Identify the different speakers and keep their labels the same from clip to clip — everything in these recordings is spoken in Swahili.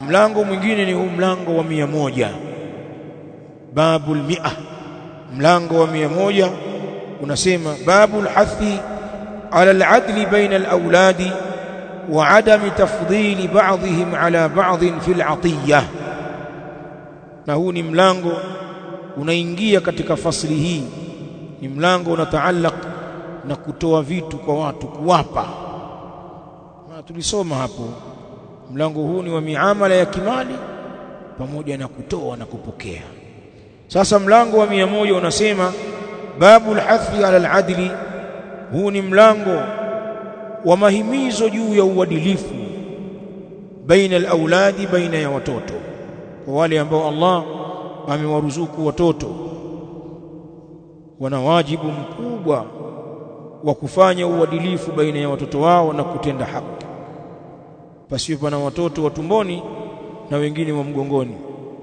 Speaker 1: Mlango mwingine ni huu mlango wa 100, babul 100. Mlango wa 100 unasema babul hathi ala al-adli baina al-awladi wa adami tafdhili ba'dihim ala ba'dhin fil 'atiyah. Na huu ni mlango unaingia katika fasli hii, ni mlango unataallaq na kutoa vitu kwa watu, kuwapa. Na tulisoma hapo mlango huu ni wa miamala ya kimali pamoja na kutoa na kupokea. Sasa mlango wa 100 unasema babul hathi ala al-adli. Huu ni mlango wa mahimizo juu ya uadilifu baina al-auladi, baina ya watoto, kwa wale ambao Allah amewaruzuku watoto, wana wajibu mkubwa wa kufanya uadilifu baina ya watoto wao na kutenda haki, pasiwe pana watoto wa tumboni na wengine wa mgongoni.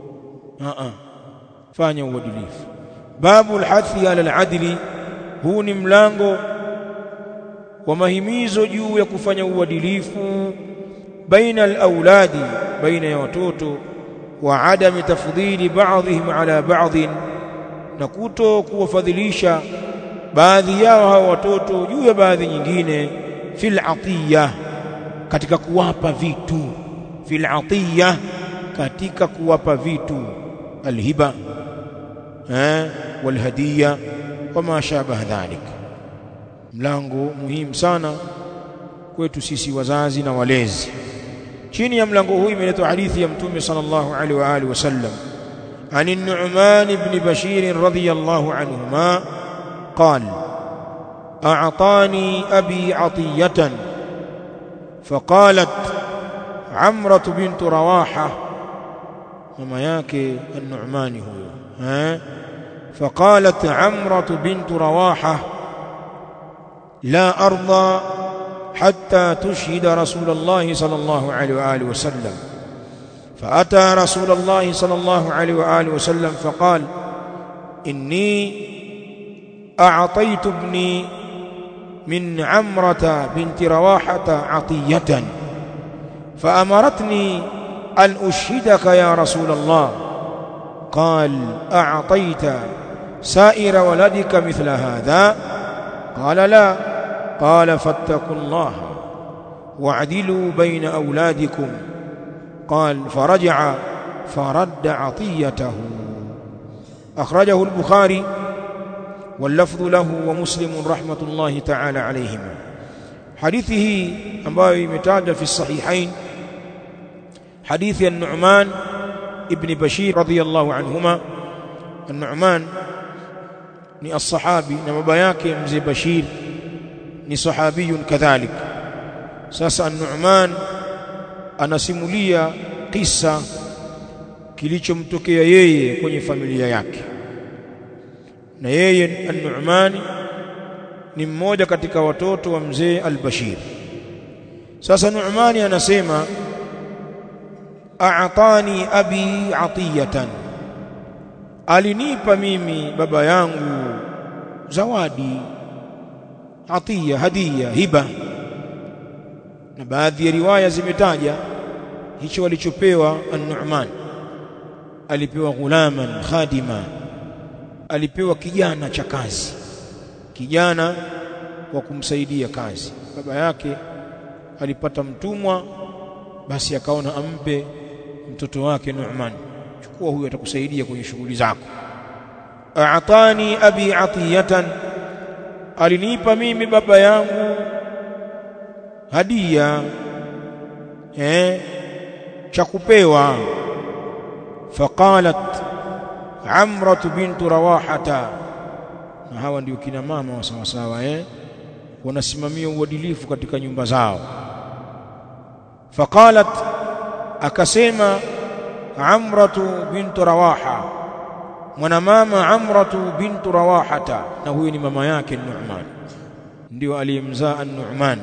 Speaker 1: Fanya uadilifu. Babul hathi ala al-adli, huu ni mlango wa mahimizo juu ya kufanya uadilifu baina al-auladi, baina ya watoto, wa adami tafdhili ba'dihim ala ba'dhin, na kuto kuwafadhilisha baadhi yao hao watoto juu ya baadhi nyingine, fil 'atiyah, katika kuwapa vitu, fil 'atiyah, katika kuwapa vitu, alhiba wal hadiya wama shabaha dhalik. Mlango muhimu sana kwetu sisi wazazi na walezi. Chini ya mlango huu imeletwa hadithi ya Mtume sallallahu alaihi wa alihi wasallam, عن النعمان بن بشير رضي الله عنهما قال أعطاني أبي عطية فقالت عمرة بنت رواحة، مما yake النعمان هو فقالت عمرة بنت رواحة لا أرضى حتى تشهد رسول الله صلى الله عليه وآله وسلم. فأتى رسول الله صلى الله عليه وآله وسلم فقال إني أعطيت ابني من عمرة بنت رواحة عطية فأمرتني أن أشهدك يا رسول الله. قال أعطيت سائر ولدك مثل هذا؟ قال لا. قال فاتقوا الله واعدلوا بين أولادكم. قال فرجع فرد عطيته. أخرجه البخاري واللفظ له ومسلم رحمة الله تعالى عليهما. حديثه ambayo imetajwa fi sahihain, hadithi an-Nu'man ibn Bashir radhiyallahu anhuma. An-Nu'man ni as-sahabi na baba yake mzee Bashir ni sahabiyun kadhalik. Sasa an-Nu'man anasimulia kisa kilichomtokea yeye kwenye familia yake, na yeye an-Nu'man ni mmoja katika watoto wa mzee al-Bashir. Sasa Nu'man anasema a'atani abi atiyatan, alinipa mimi baba yangu zawadi, atiya, hadiya, hiba. Na baadhi ya riwaya zimetaja hicho walichopewa an-Nu'man. Alipewa ghulaman khadima, alipewa kijana cha kazi, kijana wa kumsaidia kazi. Baba yake alipata mtumwa, basi akaona ampe mtoto wake Nu'man, chukua huyu atakusaidia kwenye shughuli zako. A'atani abi atiyatan, alinipa mimi baba yangu hadia, cha kupewa. Faqalat Amratu bintu Rawahata, na hawa ndio kina mama wa sawa sawa, wanasimamia uadilifu katika nyumba zao. Faqalat, akasema Amratu bintu Rawaha, mwanamama Amratu bintu Rawahata, na huyu ni mama yake Nu'man, ndio aliyemzaa an-Nu'man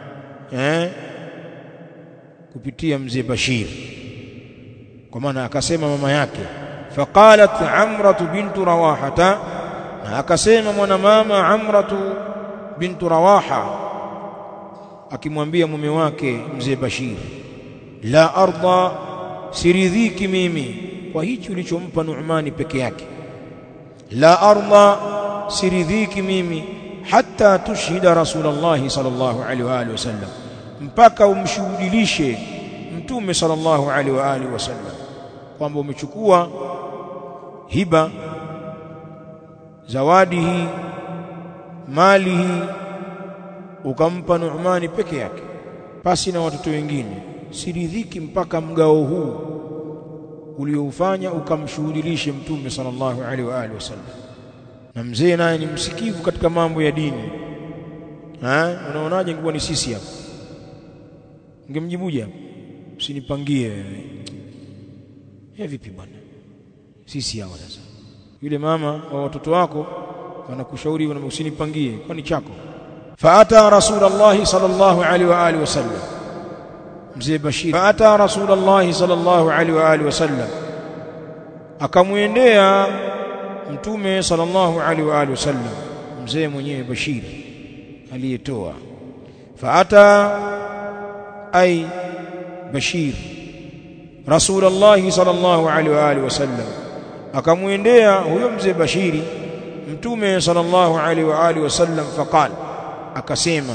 Speaker 1: kupitia mzee Bashir, kwa maana akasema mama yake. Faqalat Amratu bintu Rawahata, na akasema mwanamama Amratu bintu Rawaha akimwambia mume wake mzee Bashir, la arda siridhiki mimi kwa hichi ulichompa Nu'mani peke yake. La arda, siridhiki mimi hatta tushhida Rasulullah sallallahu alaihi wa alihi wasallam, mpaka umshuhudilishe Mtume sallallahu alaihi wa alihi wasallam kwamba umechukua hiba, zawadi hii, mali hii ukampa Nu'mani peke yake pasi na watoto wengine. Siridhiki mpaka mgao huu ulioufanya ukamshuhudilishe Mtume sallallahu alaihi wa alihi wasallam. Na mzee naye ni msikivu katika mambo ya dini. Unaonaje ingekuwa ni sisi hapa? Ungemjibuje? Usinipangie wewe. Vipi bwana? Sisi hawa sasa. Yule mama wa watoto wako anakushauri usinipangie, kwani chako. Faata Rasulullah sallallahu alaihi wa alihi wasallam, mzee Bashir faata Rasulullah sallallahu alaihi wa alihi wasallam, akamwendea Mtume sallallahu alaihi wa alihi wasallam, mzee mwenyewe Bashir aliyetoa. Faata ay Bashir Rasulullah sallallahu alaihi wa alihi wasallam, akamwendea huyo mzee Bashiri Mtume sallallahu alaihi wa alihi wasallam. Faqala, akasema,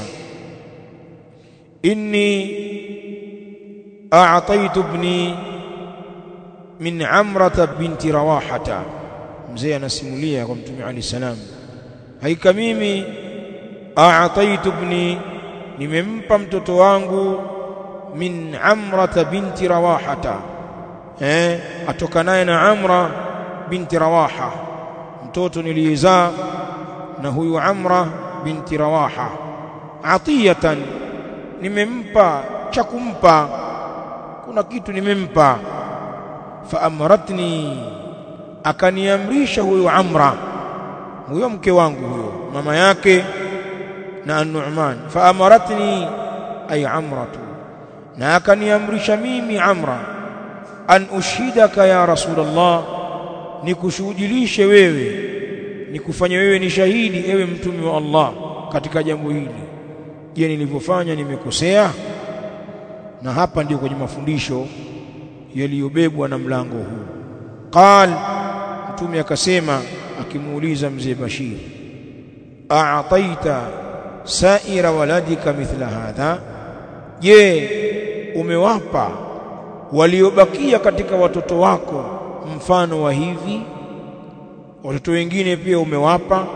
Speaker 1: inni a'taitu ibni min Amrata binti Rawahata. Mzee anasimulia kwa Mtume alayhi salam, haika mimi a'taitu ibni, nimempa mtoto wangu min Amrata binti Rawahata, atokanaye na Amra binti Rawaha, mtoto niliyezaa na huyu Amra binti Rawaha. Atiyatan, nimempa cha kumpa, kuna kitu nimempa. Fa amratni, akaniamrisha huyu Amra, huyo mke wangu huyo, mama yake na An-Nu'man. Fa amaratni ay Amratu, na akaniamrisha mimi Amra, an ushhidaka ya Rasulullah, nikushuhudilishe wewe, nikufanye wewe ni shahidi ewe Mtume wa Allah katika jambo hili. Je, nilivyofanya nimekosea? Na hapa ndio kwenye mafundisho yaliyobebwa na mlango huu. Qal, Mtume akasema akimuuliza mzee Bashir, a'taita sa'ira waladika mithla hadha, je, umewapa waliobakia katika watoto wako mfano wa hivi? Watoto wengine pia umewapa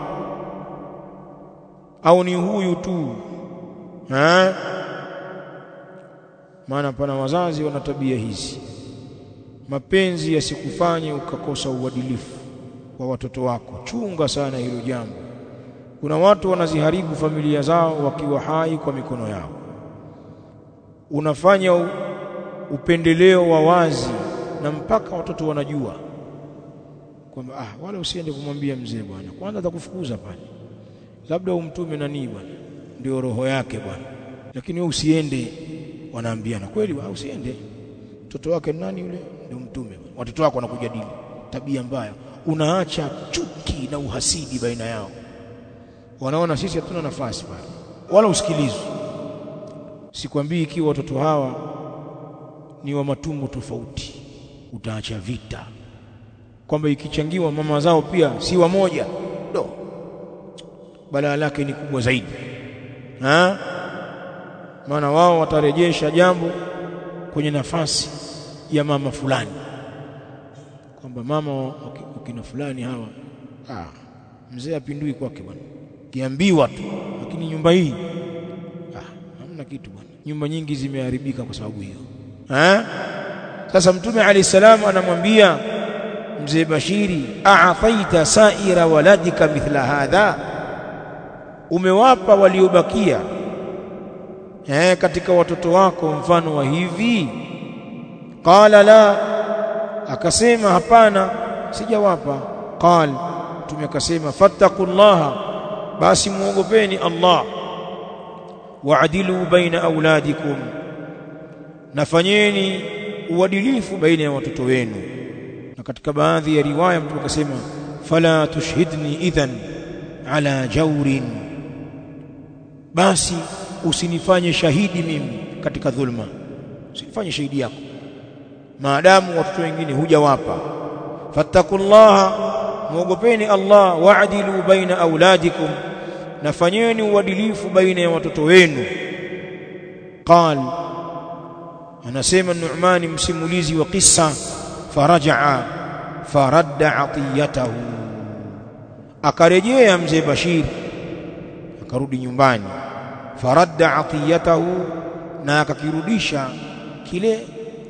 Speaker 1: au ni huyu tu? Maana pana wazazi wana tabia hizi. Mapenzi yasikufanye ukakosa uadilifu kwa watoto wako. Chunga sana hilo jambo. Kuna watu wanaziharibu familia zao wakiwa hai kwa mikono yao. Unafanya upendeleo wa wazi na mpaka watoto wanajua kwamba wala usiende kumwambia mzee bwana, kwanza atakufukuza pale, labda umtume nani bwana, ndio roho yake bwana, lakini wewe usiende. Wanaambiana kweli, usiende, mtoto wake nani yule, ndio mtume. Watoto wako wanakujadili tabia mbaya, unaacha chuki na uhasidi baina yao. Wanaona sisi hatuna nafasi pale, wala usikilizwe. Sikwambii ikiwa watoto hawa ni wa matumbo tofauti, utaacha vita, kwamba ikichangiwa mama zao pia si wa moja, balaa lake ni kubwa zaidi. Maana wao watarejesha jambo kwenye nafasi ya mama fulani, kwamba mama wakina fulani hawa, mzee apindui kwake bwana, kiambiwa tu. Lakini nyumba hii hamna kitu bwana, nyumba nyingi zimeharibika kwa sababu hiyo. Sasa Mtume alayhi salam anamwambia mzee Bashiri, a'taita sa'ira waladika mithla hadha, umewapa waliobakia katika watoto wako mfano wa hivi? Qala la, akasema hapana, sijawapa. Qal, Mtume akasema fattaqullaha, basi muogopeni Allah, wa'dilu baina auladikum, nafanyeni uadilifu baina ya watoto wenu. Na katika baadhi ya riwaya Mtume akasema fala tushhidni idhan ala jawrin, basi usinifanye shahidi mimi katika dhulma, usinifanye shahidi yako. maadamu watoto wengine hujawapa. Fattakullaha, muogopeni Allah, wa'dilu baina auladikum, nafanyeni uadilifu baina ya watoto wenu. Qal, anasema Nu'man msimulizi wa kisa, faraja'a faradda atiyatahu, akarejea mzee Bashir akarudi nyumbani. Faradda atiyatahu, na akakirudisha kile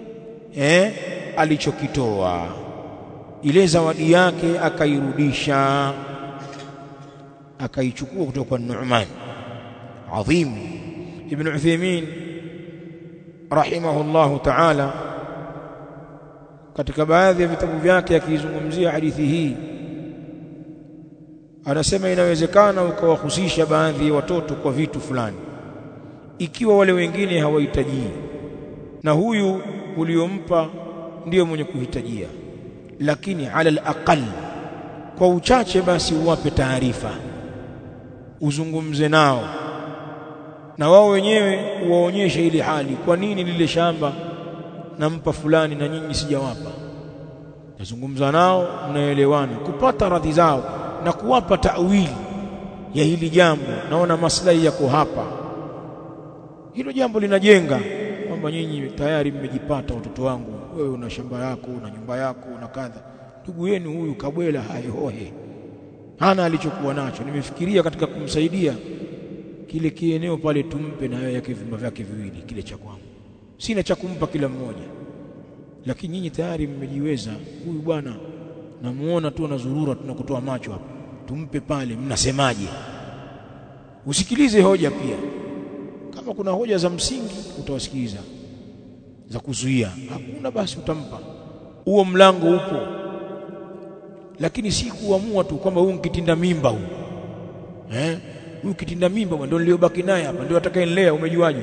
Speaker 1: alichokitoa, ile zawadi yake akairudisha, akaichukua kutoka kwa Nu'man. Adhim. Ibn Uthaymeen rahimahullahu ta'ala katika baadhi ya vitabu vyake akizungumzia hadithi hii anasema inawezekana ukawahusisha baadhi ya watoto kwa vitu fulani ikiwa wale wengine hawahitaji, na huyu uliompa ndio mwenye kuhitajia, lakini ala al-aqal, kwa uchache basi uwape taarifa, uzungumze nao na wao wenyewe uwaonyeshe ile hali, kwa nini lile shamba nampa fulani na nyinyi sijawapa. Nazungumza nao, mnaelewana, kupata radhi zao na kuwapa ta'wili ya hili jambo, naona maslahi yako hapa. Hilo jambo linajenga kwamba nyinyi tayari mmejipata watoto wangu, wewe una shamba yako, una nyumba yako, una kadha. Ndugu yenu huyu kabwela haihohe, hana alichokuwa nacho, nimefikiria katika kumsaidia kile kieneo pale tumpe na yeye yake vyumba vyake viwili, kile cha kwangu sina cha kumpa kila mmoja, lakini nyinyi tayari mmejiweza. Huyu bwana namuona tu anazurura, tunakutoa macho hapa, tumpe pale, mnasemaje? Usikilize hoja pia, kama kuna hoja za msingi utawasikiliza, za kuzuia hakuna basi utampa. Huo mlango upo, lakini si kuamua tu kwamba huyu kitinda mimba huyu huyu kitinda mimba ndio niliobaki naye hapa ndio atakayenilea. Umejuaje?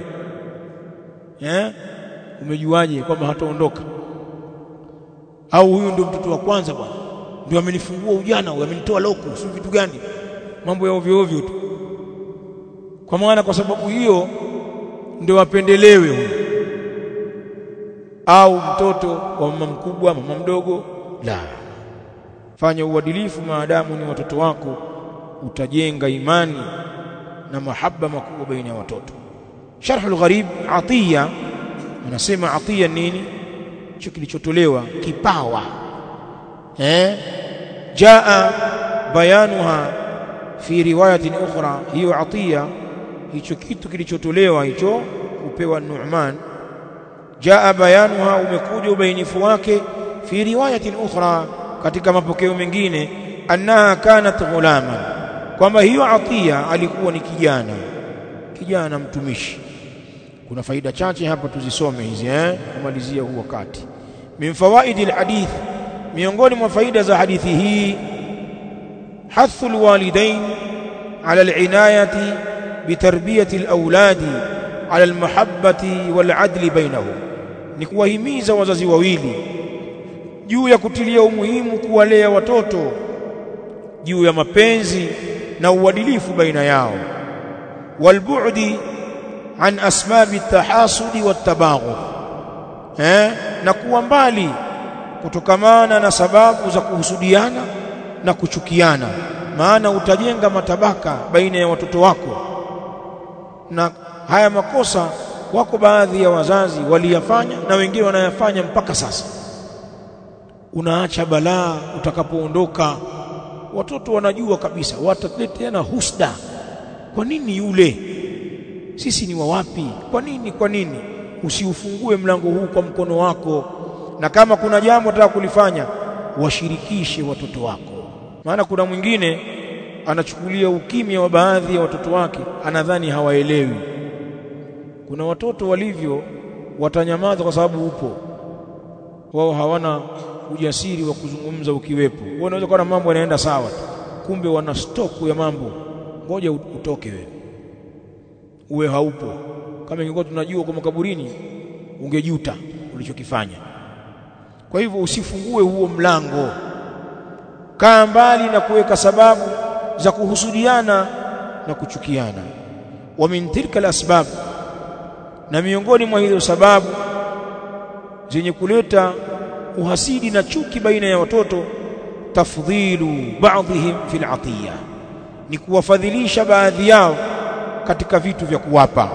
Speaker 1: Umejuaje kwamba hataondoka? Au huyu ndio mtoto wa kwanza bwana, ndio amenifungua ujana, huyu amenitoa loko, si vitu gani? Mambo ya ovyo ovyo tu. Kwa maana kwa sababu hiyo ndio wapendelewe huyu, au mtoto wa mama mkubwa, mama mdogo. La, fanya uadilifu maadamu ni watoto wako, utajenga imani na mahaba makubwa baina ya watoto. Sharhul Gharib, Atiya anasema Atiya nini? Hicho kilichotolewa kipawa, jaa bayanuha fi riwayatin ukhra. Hiyo Atiya, hicho kitu kilichotolewa hicho kupewa Nu'man, jaa bayanuha, umekuja ubainifu wake, fi riwayatin ukhra, katika mapokeo mengine, annaha kanat ghulaman, kwamba hiyo Atiya alikuwa ni kijana mtumishi. Kuna faida chache hapa tuzisome hizi kumalizia huu wakati. Min fawaidi alhadith, miongoni mwa faida za hadithi hii, hathu alwalidain ala alinayati bitarbiyati alawladi ala almahabbati waladli bainahum, ni kuwahimiza wazazi wawili juu ya kutilia umuhimu kuwalea watoto juu ya mapenzi na uadilifu baina yao, walbu'di an asbabi tahasudi wattabaghud, na kuwa mbali kutokamana na sababu za kuhusudiana na kuchukiana. Maana utajenga matabaka baina ya watoto wako, na haya makosa wako baadhi ya wazazi waliyafanya na wengine wanayafanya mpaka sasa. Unaacha balaa, utakapoondoka watoto wanajua kabisa, wataleteana husda. Kwa nini yule? Sisi ni wa wapi? Kwa nini? Usiufungue mlango huu kwa mkono wako, na kama kuna jambo unataka kulifanya washirikishe watoto wako. Maana kuna mwingine anachukulia ukimya wa baadhi ya watoto wake, anadhani hawaelewi. Kuna watoto walivyo watanyamaza kwa sababu upo, wao hawana ujasiri wa kuzungumza ukiwepo. Wao wanaweza kuwa na mambo yanaenda sawa tu, kumbe wana stoku ya mambo, ngoja utoke wewe, uwe haupo. Kama ingekuwa tunajua kwa makaburini ungejuta ulichokifanya. Kwa hivyo usifungue huo mlango, kaa mbali na kuweka sababu za kuhusudiana na kuchukiana. Wa min tilka al-asbab, na miongoni mwa hizo sababu, zenye kuleta uhasidi na chuki baina ya watoto, tafdhilu ba'dihim fil atiya, ni kuwafadhilisha baadhi yao katika vitu vya kuwapa.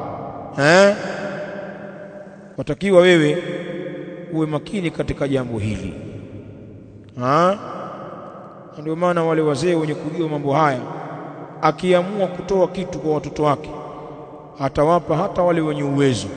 Speaker 1: Watakiwa wewe uwe makini katika jambo hili. Ndio maana wale wazee wenye kujua mambo haya, akiamua kutoa kitu kwa watoto wake atawapa hata wale wenye uwezo.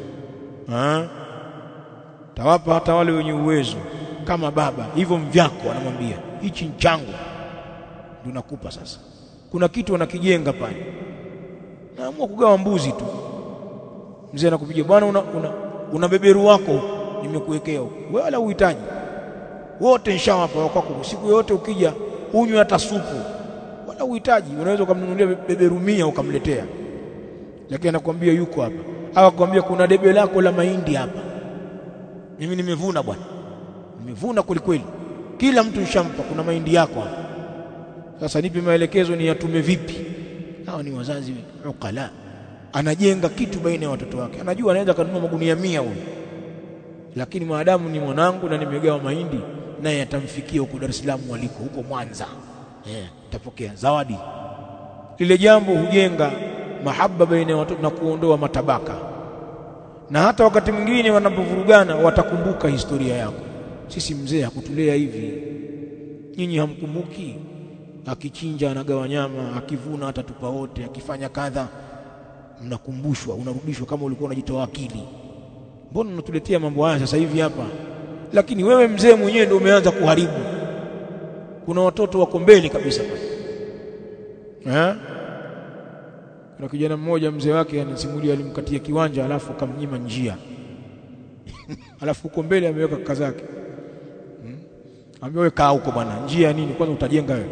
Speaker 1: Tawapa hata wale wenye uwezo kama baba. Hivyo mvyako anamwambia hichi ni changu, ndio nakupa sasa. Kuna kitu anakijenga pale. Naamua kugawa mbuzi tu. Mzee anakupigia, bwana una beberu wako nimekuwekea huko. Wewe wala uhitaji. Wote nishawapa wako. Siku yote ukija unywe hata supu. Wala uhitaji. Unaweza kumnunulia beberu 100 ukamletea. Lakini anakuambia yuko hapa. Au akwambia kuna debe lako la mahindi hapa. Mimi nimevuna bwana. Nimevuna kweli. Kila mtu nishampa, kuna mahindi yako hapa. Sasa nipe maelekezo ni yatume vipi? Hao ni wazazi ukala. Anajenga kitu baina ya watoto wake. Anajua anaweza kununua magunia 100 huyo. Lakini maadamu ni mwanangu na nimegawa mahindi, naye atamfikia huko Dar es Salaam waliko, huko Mwanza. Utapokea zawadi. Lile jambo hujenga mahaba baina ya watoto na kuondoa matabaka. Na hata wakati mwingine wanapovurugana watakumbuka historia yako. Sisi mzee hakutulea hivi. Nyinyi hamkumbuki? Akichinja anagawa nyama, akivuna atatupa wote, akifanya kadha. Mnakumbushwa, unarudishwa kama ulikuwa unajitoa akili. Mbona unatuletea mambo haya sasa hivi hapa? Lakini wewe mzee mwenyewe ndio umeanza kuharibu. Kuna watoto wako mbele kabisa pale. Kuna kijana mmoja mzee wake anisimulia, alimkatia kiwanja alafu akamnyima njia. Alafu uko mbele ameweka kaka zake. Ambia wewe kaa huko bwana, njia nini? Kwanza utajenga wewe.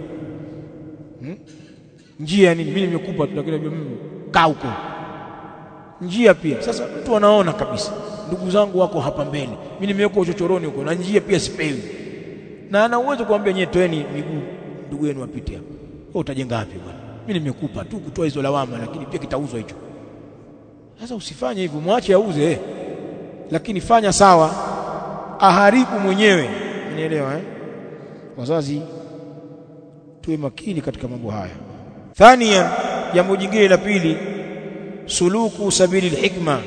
Speaker 1: Njia nini? Mimi nimekupa tu, lakini kaa huko. Njia pia. Sasa mtu anaona kabisa ndugu zangu wako hapa mbele, mimi nimeweka uchochoroni huko na njia pia sipewi. Na ana uwezo kuambia nyewe toeni miguu ndugu yenu wapite hapa. Wewe utajenga wapi bwana? Mimi nimekupa tu kutoa hizo lawama, lakini pia kitauzwa hicho. Sasa usifanye hivyo, muache auze. Lakini fanya sawa, aharibu mwenyewe. Unielewa Wazazi tuwe makini katika mambo haya. Thania, jambo jingine la pili, suluku sabili alhikma.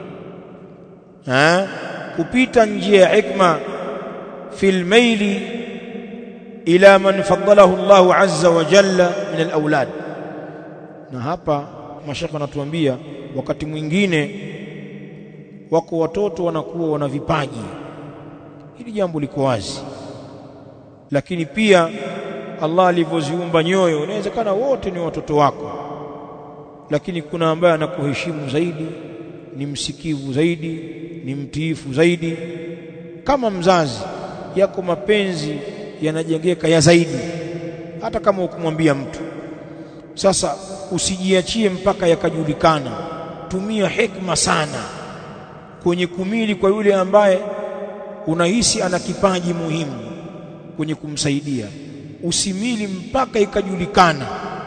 Speaker 1: Kupita njia ya hikma fil maili ila man faddalahu Allahu azza wa jalla min alawlad. Na hapa mashaka anatuambia wakati mwingine wako watoto wanakuwa wana vipaji. Hili jambo liko wazi. Lakini pia Allah alivyoziumba nyoyo, inawezekana wote ni watoto wako. Lakini kuna ambaye anakuheshimu zaidi, ni msikivu zaidi, ni mtiifu zaidi. Kama mzazi yako mapenzi yanajengeka ya zaidi, hata kama ukumwambia mtu. Sasa usijiachie mpaka yakajulikana. Tumia hikma sana kwenye kumili kwa yule ambaye unahisi ana kipaji muhimu kwenye kumsaidia. Usimili mpaka ikajulikana.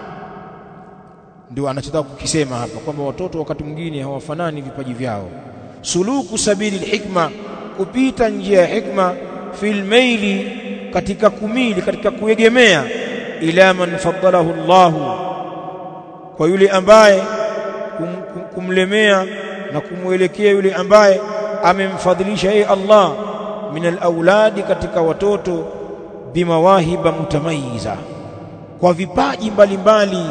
Speaker 1: Ndio anachotaka kukisema hapa kwamba watoto wakati mwingine hawafanani vipaji vyao. Suluku sabili alhikma, kupita njia ya hikma fil maili, katika kumili, katika kuegemea ila man faddalahu Allahu, kwa yule ambaye kumlemea na kumwelekea yule ambaye amemfadhilisha yeye Allah min alawladi, katika watoto, bimawahiba mutamayiza, kwa vipaji mbalimbali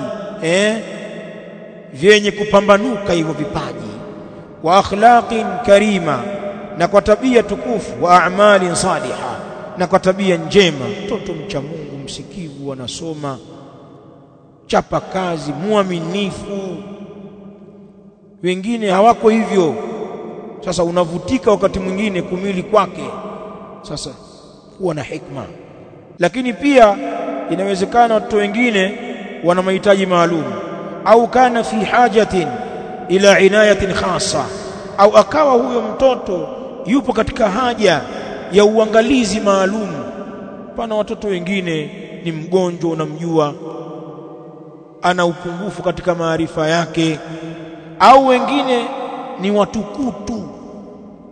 Speaker 1: vyenye kupambanuka hivyo vipaji, wa akhlaqin karima, na kwa tabia tukufu, wa a'malin salihah, na kwa tabia njema. Mtoto mcha Mungu, msikivu, anasoma, chapa kazi, muaminifu. Wengine hawako hivyo. Sasa unavutika wakati mwingine kumili kwake. Sasa kuwa na hikma. Lakini pia inawezekana watu wengine wana mahitaji maalum, au kana fi hajatin ila inayatin khassa, au akawa huyo mtoto yupo katika haja ya uangalizi maalum. Pana watoto wengine ni mgonjwa, unamjua, ana upungufu katika maarifa yake, au wengine ni watukutu,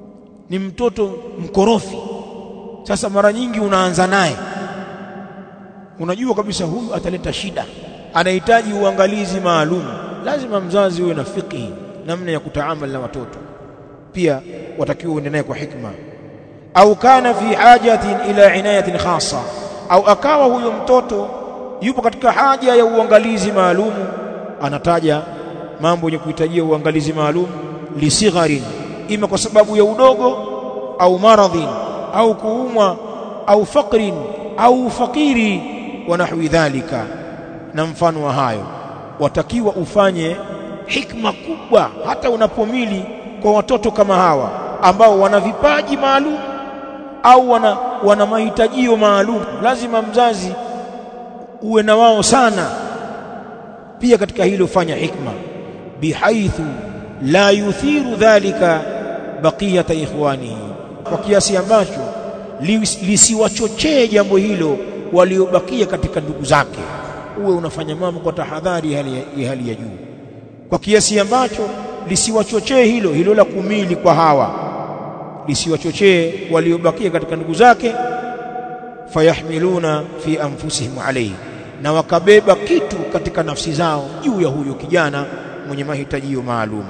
Speaker 1: ni mtoto mkorofi. Sasa mara nyingi unaanza naye, unajua kabisa huyu ataleta shida, anahitaji uangalizi maalum. Lazima mzazi uwe na fiqhi namna ya kutaamali na watoto, pia watakiwa uende naye kwa hikma. Au kana fi hajatin ila inayatin khassa, au akawa huyo mtoto yupo katika haja ya uangalizi maalum, anataja mambo yenye kuhitajia uangalizi maalum. Lisigharin, ima kwa sababu ya udogo, au maradhin, au kuumwa, au faqrin, au fakiri, wa nahwi dhalika, na mfano wa hayo. Watakiwa ufanye hikma kubwa hata unapomili kwa watoto kama hawa ambao wana vipaji maalum au wana mahitajio maalum. Lazima mzazi uwe na wao sana. Pia katika hilo fanya hikma, bihaithu la yuthiru dhalika baqiyata ikhwanihi, kwa kiasi ambacho lisiwachochee jambo hilo waliobakia katika ndugu zake. Uwe unafanya mambo kwa tahadhari hali ya juu, kwa kiasi ambacho lisiwachochee hilo la kumili kwa hawa, lisiwachochee waliobakia katika ndugu zake. Fayahmiluna fi anfusihim alayhi, na wakabeba kitu katika nafsi zao juu ya huyo kijana mwenye mahitajio maalum.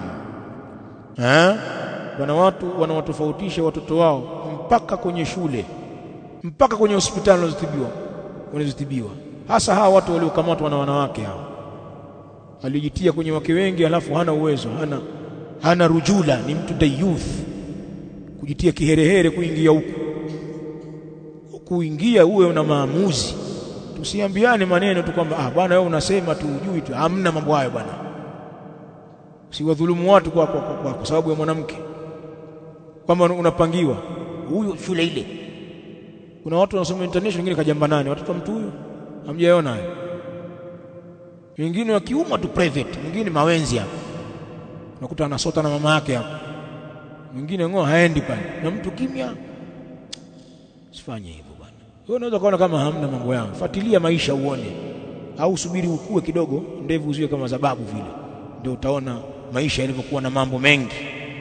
Speaker 1: Wana watu wanawatofautisha watoto wao mpaka kwenye shule, mpaka kwenye hospitali wanazotibiwa. Hasa hawa watu waliokamatwa na wanawake hao, alijitia kwenye wake wengi alafu hana uwezo, hana rujula, ni mtu dayuth, kujitia kiherehere kuingia huku. Kuingia uwe una maamuzi. Tusiambiane maneno tu kwamba bwana wewe unasema tu ujui tu. Hamna mambo hayo bwana. Usiwadhulumu watu kwa sababu ya mwanamke, kwamba unapangiwa huyu shule ile. Kuna watu wanasoma international, wengine kajamba nani watoto wa mtu huyu, hamjaona hayo. Wengine wakiuma tu private, mwingine mawenzi hapo, unakuta anasota na mama yake hapo, mwingine haendi pale na mtu kimya. Usifanye hivyo bwana. Wewe unaweza kuona kama hamna mambo yao, fuatilia maisha uone, au subiri ukue kidogo, ndevu uziwe kama zababu vile, ndio utaona maisha yalivyokuwa na mambo mengi.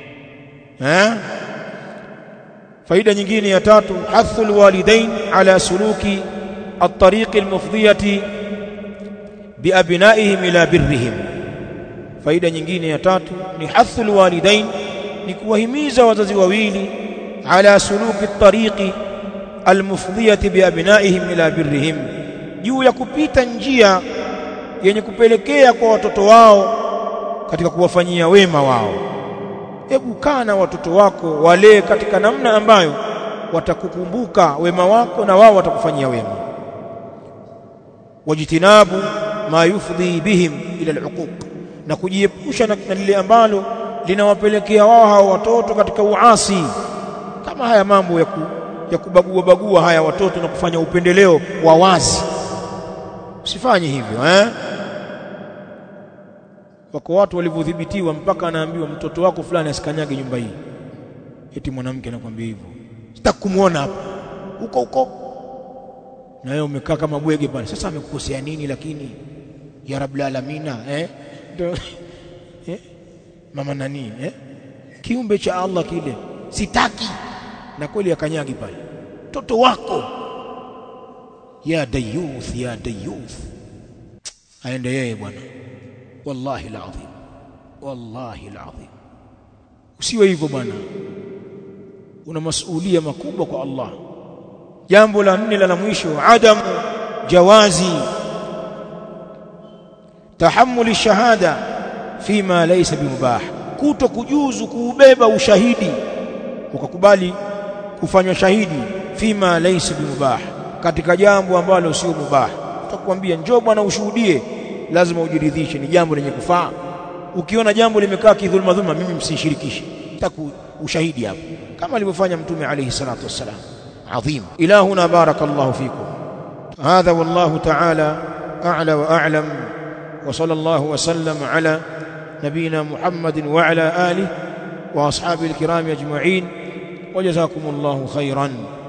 Speaker 1: Faida nyingine ya tatu, hathul walidain ala suluki at-tariq al-mufdiyati bi abnaihim ila birrihim. Faida nyingine ya tatu ni hathul walidain, ni kuwahimiza wazazi wawili ala suluki at-tariqi al-mufdiyati bi abnaihim ila birrihim, juu ya kupita njia yenye kupelekea kwa watoto wao katika kuwafanyia wema wao. Hebu kana watoto wako wale katika namna ambayo watakukumbuka wema wako na wao watakufanyia wema. Wajitinabu ma yufdhi bihim ila al-uquq, na kujiepusha na lile ambalo linawapelekea wao hao watoto katika uasi. Kama haya mambo ya kubagua haya watoto na kufanya upendeleo wa wazi, usifanye hivyo. Wako watu walivyodhibitiwa mpaka anaambiwa mtoto wako fulani asikanyage nyumba hii. Eti mwanamke anakuambia hivyo, sitaki kumuona hapa huko, na wewe umekaa kama bwege pale. Sasa amekukosea nini? Lakini ya Rabbul Alamina mama nani kiumbe cha Allah kile, sitaki. Na kweli akanyagi pale mtoto wako. Ya dayuth, aende yeye bwana. Wallahi alazim, usiwe hivyo bwana. Una masuhulia makubwa kwa Allah. Jambo la 4 la mwisho, adamu jawazi tahammuli shahada fima laysa bimubah, kuto kujuzu kuubeba ushahidi, ukakubali kufanywa shahidi fima laysa bimubah, katika jambo ambalo sio mubah. Utakwambia njoo bwana ushuhudie, lazima ujiridhishe ni jambo lenye kufaa. Ukiona jambo limekaa kidhulma, mimi msishirikishe, taku ushahidi hapo, kama alivyofanya Mtume alayhi salatu wassalam. Adhim. Ilahuna barakallahu fikum. Hadha wallahu ta'ala a'la wa a'lam, wa sallallahu wa sallam ala nabina Muhammadin wa ala alihi wa ashabihi alkiram ajma'in, wa jazakumullahu khairan.